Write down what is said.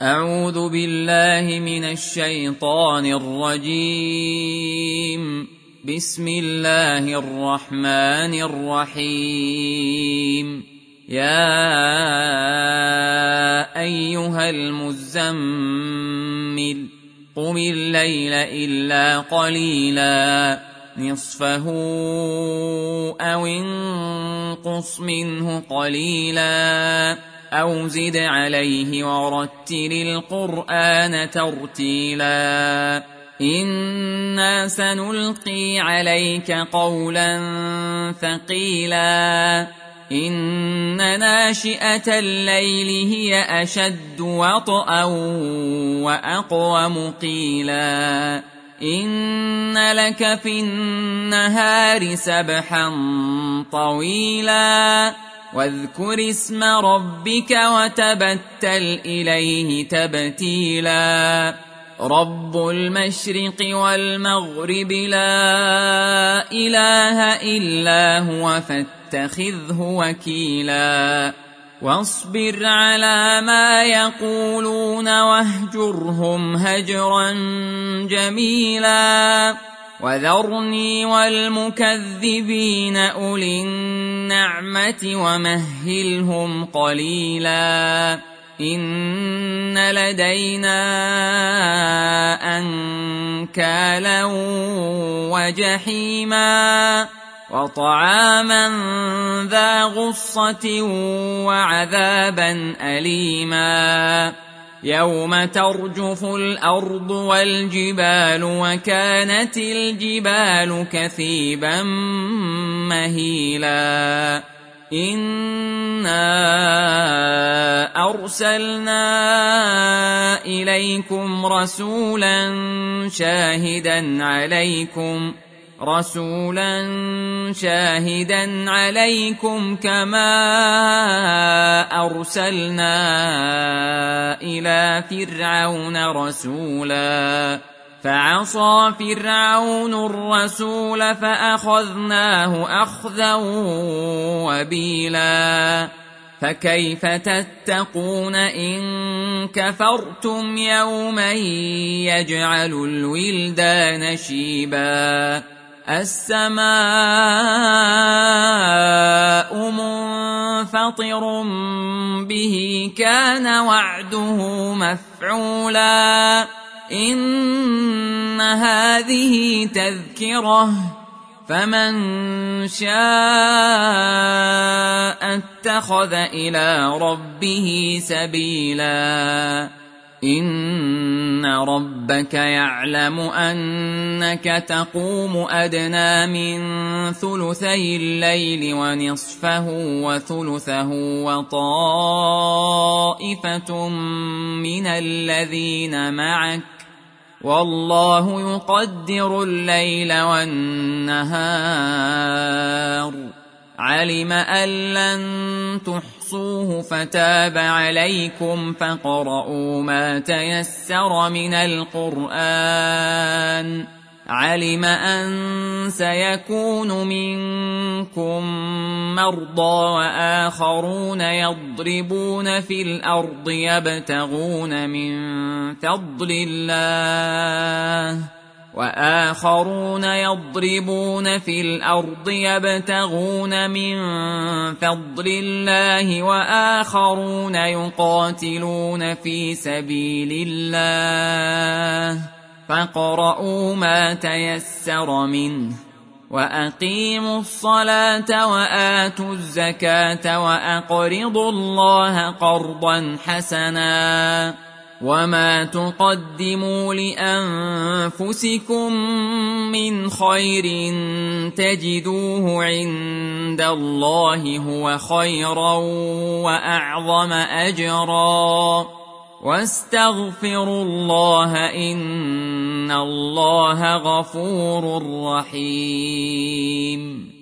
أعوذ بالله من الشيطان الرجيم. بسم الله الرحمن الرحيم. يا أيها المزمل قم الليل إلا قليلا نصفه أو انقص منه قليلا أو زد عليه ورتل القرآن ترتيلا إنا سنلقي عليك قولا ثقيلا إن ناشئة الليل هي أشد وطئا وأقوم قيلا إن لك في النهار سبحا طويلا واذكر اسم ربك وتبتل إليه تبتيلا رب المشرق والمغرب لا إله إلا هو فاتخذه وكيلا واصبر على ما يقولون واهجرهم هجرا جميلا وذرني والمكذبين أولي النعمة ومهلهم قليلا إن لدينا أنكالا وجحيما وطعاما ذا غصة وعذابا أليما يوم ترجف الأرض والجبال وكانت الجبال كثيبا مهيلا إنا أرسلنا إليكم رسولا شاهدا عليكم كما أرسلنا إلى فرعون رسولا فعصى فرعون الرسول فأخذناه أخذا وبيلا فكيف تتقون إن كفرتم يوما يجعل الولدان شيبا السماء منفطر به كان وعده مفعولا إن هذه تذكرة فمن شاء اتخذ إلى ربه سبيلا إن ربك يعلم أنك تقوم أدنى من ثلثي الليل ونصفه وثلثه وطائفة من الذين معك والله يقدر الليل والنهار علم أن لن تحصوه فتاب عليكم فاقرؤوا ما تيسر من القرآن علم أن سيكون منكم مرضى وآخرون يضربون في الأرض يبتغون من فضل الله وآخرون يقاتلون في سبيل الله فاقرؤوا ما تيسر منه وأقيموا الصلاة وآتوا الزكاة وأقرضوا الله قرضا حسنا وما تقدموا لأنفسكم من خير تجدوه عند الله هو خيرا وأعظم أجرا واستغفروا الله إن الله غفور رحيم